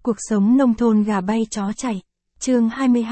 Cuộc sống nông thôn gà bay chó chạy. Chương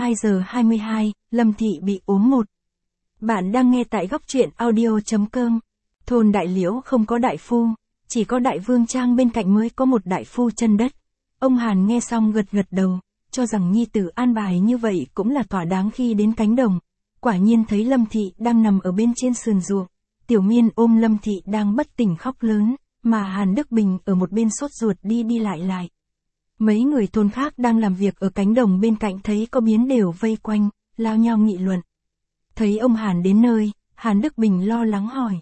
22:22, Lâm Thị bị ốm một. Bạn đang nghe tại góc truyện audio.com. Thôn Đại Liễu không có đại phu, chỉ có Đại Vương Trang bên cạnh mới có một đại phu chân đất. Ông Hàn nghe xong gật gật đầu, cho rằng nhi tử an bài như vậy cũng là thỏa đáng. Khi đến cánh đồng, quả nhiên thấy Lâm Thị đang nằm ở bên trên sườn ruộng. Tiểu Miên ôm Lâm Thị đang bất tỉnh khóc lớn, mà Hàn Đức Bình ở một bên sốt ruột đi đi lại. Mấy người thôn khác đang làm việc ở cánh đồng bên cạnh thấy có biến đều vây quanh, lao nhau nghị luận. Thấy ông Hàn đến nơi, Hàn Đức Bình lo lắng hỏi.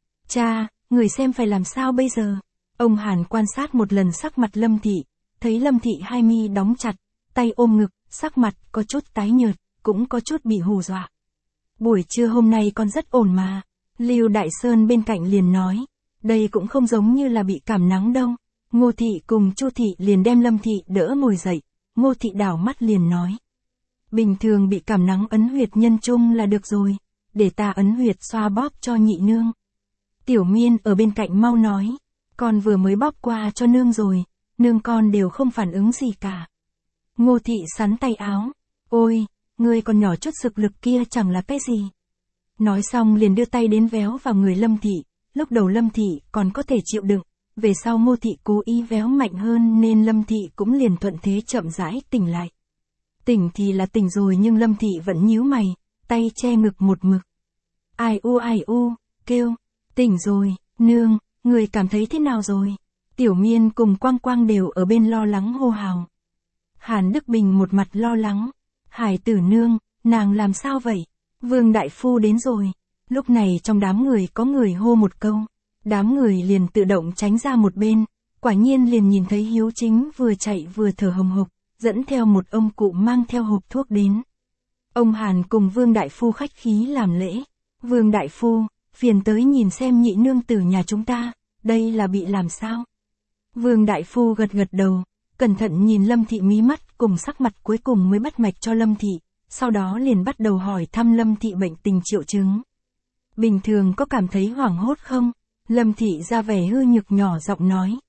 Cha, người xem phải làm sao bây giờ? Ông Hàn quan sát một lần sắc mặt Lâm Thị, thấy Lâm Thị hai mi đóng chặt, tay ôm ngực, sắc mặt có chút tái nhợt, cũng có chút bị hù dọa. Buổi trưa hôm nay con rất ổn mà. Lưu Đại Sơn bên cạnh liền nói, đây cũng không giống như là bị cảm nắng đâu. Ngô Thị cùng Chu Thị liền đem Lâm Thị đỡ ngồi dậy. Ngô Thị đảo mắt liền nói, bình thường bị cảm nắng ấn huyệt nhân trung là được rồi, để ta ấn huyệt xoa bóp cho nhị nương. Tiểu Miên ở bên cạnh mau nói, con vừa mới bóp qua cho nương rồi, nương con đều không phản ứng gì cả. Ngô Thị sắn tay áo, ôi, ngươi còn nhỏ chút sức lực kia chẳng là cái gì. Nói xong liền đưa tay đến véo vào người Lâm Thị. Lúc đầu Lâm Thị còn có thể chịu đựng, về sau Ngô Thị cố ý véo mạnh hơn nên Lâm Thị cũng liền thuận thế chậm rãi tỉnh lại. Tỉnh thì là tỉnh rồi nhưng Lâm Thị vẫn nhíu mày, tay che ngực một mực. Ai u, kêu, tỉnh rồi, nương, người cảm thấy thế nào rồi? Tiểu Miên cùng Quang Quang đều ở bên lo lắng hô hào. Hàn Đức Bình một mặt lo lắng, Hải tử nương, nàng làm sao vậy? Vương đại phu đến rồi. Lúc này trong đám người có người hô một câu, đám người liền tự động tránh ra một bên, quả nhiên liền nhìn thấy Hiếu Chính vừa chạy vừa thở hồng hộc, dẫn theo một ông cụ mang theo hộp thuốc đến. Ông Hàn cùng Vương đại phu khách khí làm lễ. Vương đại phu, phiền tới nhìn xem nhị nương tử nhà chúng ta, đây là bị làm sao? Vương đại phu gật gật đầu, cẩn thận nhìn Lâm Thị mí mắt cùng sắc mặt cuối cùng mới bắt mạch cho Lâm Thị, sau đó liền bắt đầu hỏi thăm Lâm Thị bệnh tình triệu chứng. Bình thường có cảm thấy hoảng hốt không? Lâm Thị ra vẻ hư nhược nhỏ giọng nói.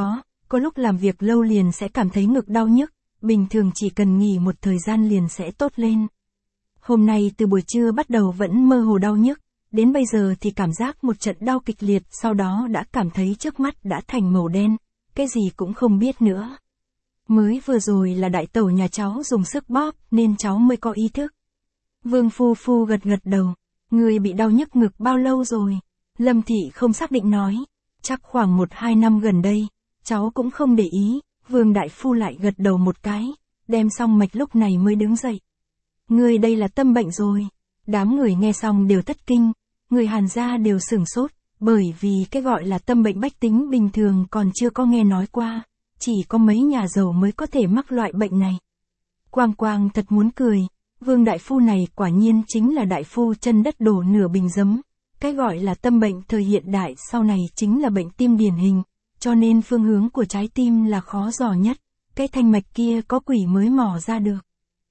Có lúc làm việc lâu liền sẽ cảm thấy ngực đau nhức, bình thường chỉ cần nghỉ một thời gian liền sẽ tốt lên. Hôm nay từ buổi trưa bắt đầu vẫn mơ hồ đau nhức, đến bây giờ thì cảm giác một trận đau kịch liệt, sau đó đã cảm thấy trước mắt đã thành màu đen, cái gì cũng không biết nữa. Mới vừa rồi là đại tẩu nhà cháu dùng sức bóp nên cháu mới có ý thức. Vương phu phu gật gật đầu. Người bị đau nhức ngực bao lâu rồi? Lâm Thị không xác định nói. Chắc khoảng 1-2 năm gần đây, cháu cũng không để ý. Vương đại phu lại gật đầu một cái, đem xong mạch lúc này mới đứng dậy. Người đây là tâm bệnh rồi. Đám người nghe xong đều thất kinh, người Hàn gia đều sửng sốt, bởi vì cái gọi là tâm bệnh bách tính bình thường còn chưa có nghe nói qua, chỉ có mấy nhà giàu mới có thể mắc loại bệnh này. Quang Quang thật muốn cười. Vương đại phu này quả nhiên chính là đại phu chân đất đổ nửa bình giấm. Cái gọi là tâm bệnh thời hiện đại sau này chính là bệnh tim điển hình, cho nên phương hướng của trái tim là khó dò nhất, cái thanh mạch kia có quỷ mới mò ra được.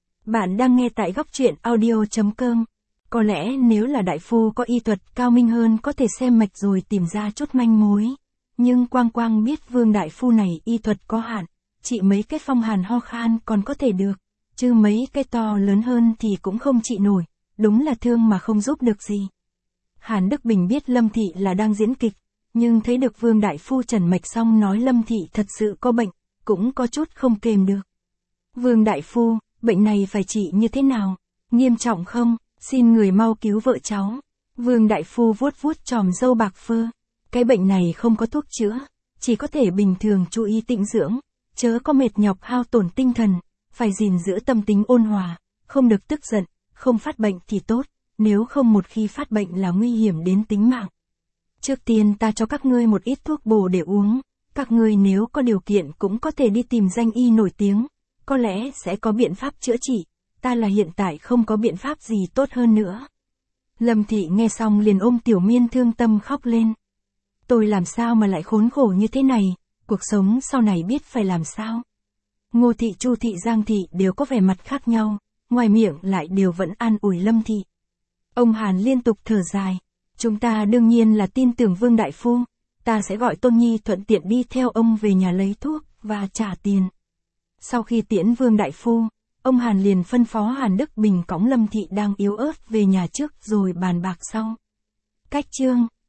Bạn đang nghe tại góc truyện audio.com. Có lẽ nếu là đại phu có y thuật cao minh hơn có thể xem mạch rồi tìm ra chút manh mối. Nhưng Quang Quang biết Vương đại phu này y thuật có hạn, chỉ mấy cái phong hàn ho khan còn có thể được. Chứ mấy cái to lớn hơn thì cũng không trị nổi, đúng là thương mà không giúp được gì. Hàn Đức Bình biết Lâm Thị là đang diễn kịch, nhưng thấy được Vương đại phu trần mạch xong nói Lâm Thị thật sự có bệnh, cũng có chút không kềm được. Vương đại phu, bệnh này phải trị như thế nào? Nghiêm trọng không? Xin người mau cứu vợ cháu. Vương đại phu vuốt vuốt chòm râu bạc phơ. Cái bệnh này không có thuốc chữa, chỉ có thể bình thường chú ý tĩnh dưỡng, chớ có mệt nhọc hao tổn tinh thần. Phải gìn giữ tâm tính ôn hòa, không được tức giận, không phát bệnh thì tốt, nếu không một khi phát bệnh là nguy hiểm đến tính mạng. Trước tiên ta cho các ngươi một ít thuốc bổ để uống, các ngươi nếu có điều kiện cũng có thể đi tìm danh y nổi tiếng, có lẽ sẽ có biện pháp chữa trị, ta là hiện tại không có biện pháp gì tốt hơn nữa. Lâm Thị nghe xong liền ôm Tiểu Miên thương tâm khóc lên. Tôi làm sao mà lại khốn khổ như thế này, cuộc sống sau này biết phải làm sao. Ngô Thị, Chu Thị, Giang Thị đều có vẻ mặt khác nhau, ngoài miệng lại đều vẫn an ủi Lâm Thị. Ông Hàn liên tục thở dài, chúng ta đương nhiên là tin tưởng Vương đại phu, ta sẽ gọi Tôn Nhi thuận tiện đi theo ông về nhà lấy thuốc và trả tiền. Sau khi tiễn Vương đại phu, ông Hàn liền phân phó Hàn Đức Bình cõng Lâm Thị đang yếu ớt về nhà trước rồi bàn bạc sau. Cách chương